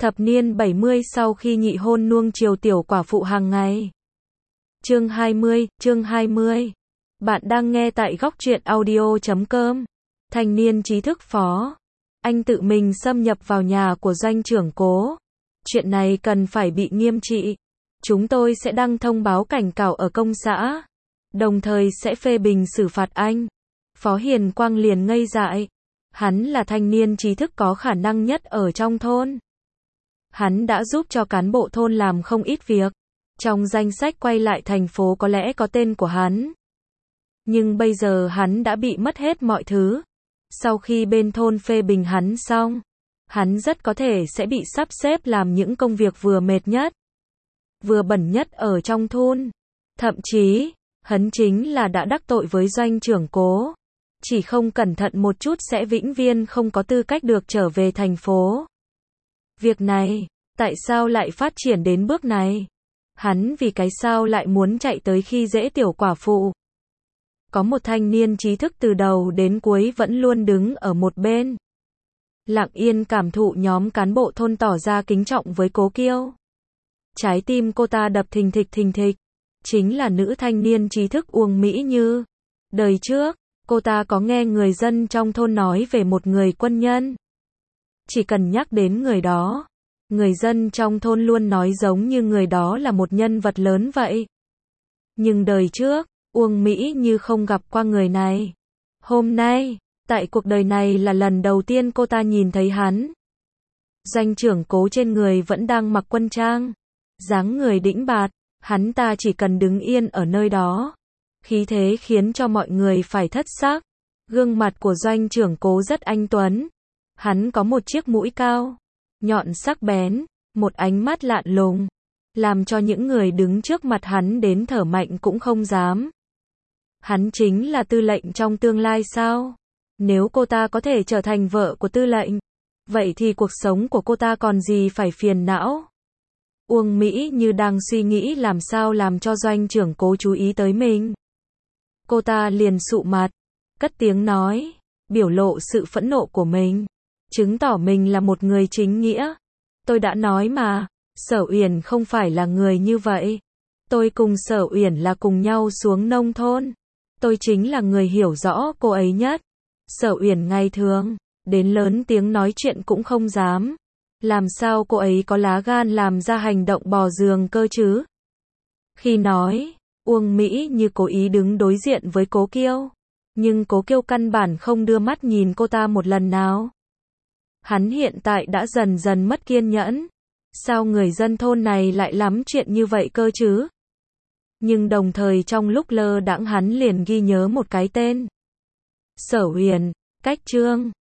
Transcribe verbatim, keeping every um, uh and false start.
Thập niên bảy mươi sau khi nhị hôn nuông chiều tiểu quả phụ hàng ngày. Chương hai mươi, chương hai mươi. Bạn đang nghe tại góc truyện audio chấm com. Thanh niên trí thức phó. Anh tự mình xâm nhập vào nhà của doanh trưởng Cố. Chuyện này cần phải bị nghiêm trị. Chúng tôi sẽ đăng thông báo cảnh cáo ở công xã. Đồng thời sẽ phê bình xử phạt anh. Phó Hiền Quang liền ngây dại. Hắn là thanh niên trí thức có khả năng nhất ở trong thôn. Hắn đã giúp cho cán bộ thôn làm không ít việc. Trong danh sách quay lại thành phố có lẽ có tên của hắn. Nhưng bây giờ hắn đã bị mất hết mọi thứ. Sau khi bên thôn phê bình hắn xong, hắn rất có thể sẽ bị sắp xếp làm những công việc vừa mệt nhất, vừa bẩn nhất ở trong thôn. Thậm chí, hắn chính là đã đắc tội với doanh trưởng Cố. Chỉ không cẩn thận một chút sẽ vĩnh viễn không có tư cách được trở về thành phố. Việc này, tại sao lại phát triển đến bước này? Hắn vì cái sao lại muốn chạy tới khi dễ tiểu quả phụ? Có một thanh niên trí thức từ đầu đến cuối vẫn luôn đứng ở một bên, lặng yên cảm thụ nhóm cán bộ thôn tỏ ra kính trọng với Cố Kiêu. Trái tim cô ta đập thình thịch thình thịch. Chính là nữ thanh niên trí thức Uông Mỹ Như. Đời trước, cô ta có nghe người dân trong thôn nói về một người quân nhân. Chỉ cần nhắc đến người đó, người dân trong thôn luôn nói giống như người đó là một nhân vật lớn vậy. Nhưng đời trước, Uông Mỹ Như không gặp qua người này. Hôm nay, tại cuộc đời này là lần đầu tiên cô ta nhìn thấy hắn. Doanh trưởng Cố trên người vẫn đang mặc quân trang, dáng người đĩnh bạt, hắn ta chỉ cần đứng yên ở nơi đó, khí thế khiến cho mọi người phải thất xác. Gương mặt của doanh trưởng Cố rất anh tuấn. Hắn có một chiếc mũi cao, nhọn sắc bén, một ánh mắt lạnh lùng, làm cho những người đứng trước mặt hắn đến thở mạnh cũng không dám. Hắn chính là tư lệnh trong tương lai sao? Nếu cô ta có thể trở thành vợ của tư lệnh, vậy thì cuộc sống của cô ta còn gì phải phiền não? Uông Mỹ Như đang suy nghĩ làm sao làm cho doanh trưởng Cố chú ý tới mình. Cô ta liền sụ mặt, cất tiếng nói, biểu lộ sự phẫn nộ của mình, chứng tỏ mình là một người chính nghĩa. Tôi đã nói mà, Sở Uyển không phải là người như vậy. Tôi cùng Sở Uyển là cùng nhau xuống nông thôn. Tôi chính là người hiểu rõ cô ấy nhất. Sở Uyển ngày thường, đến lớn tiếng nói chuyện cũng không dám. Làm sao cô ấy có lá gan làm ra hành động bò giường cơ chứ? Khi nói, Uông Mỹ Như cố ý đứng đối diện với Cố Kiêu. Nhưng Cố Kiêu căn bản không đưa mắt nhìn cô ta một lần nào. Hắn hiện tại đã dần dần mất kiên nhẫn. Sao người dân thôn này lại lắm chuyện như vậy cơ chứ? Nhưng đồng thời trong lúc lơ đãng hắn liền ghi nhớ một cái tên. Sở Uyển, Cách Trương.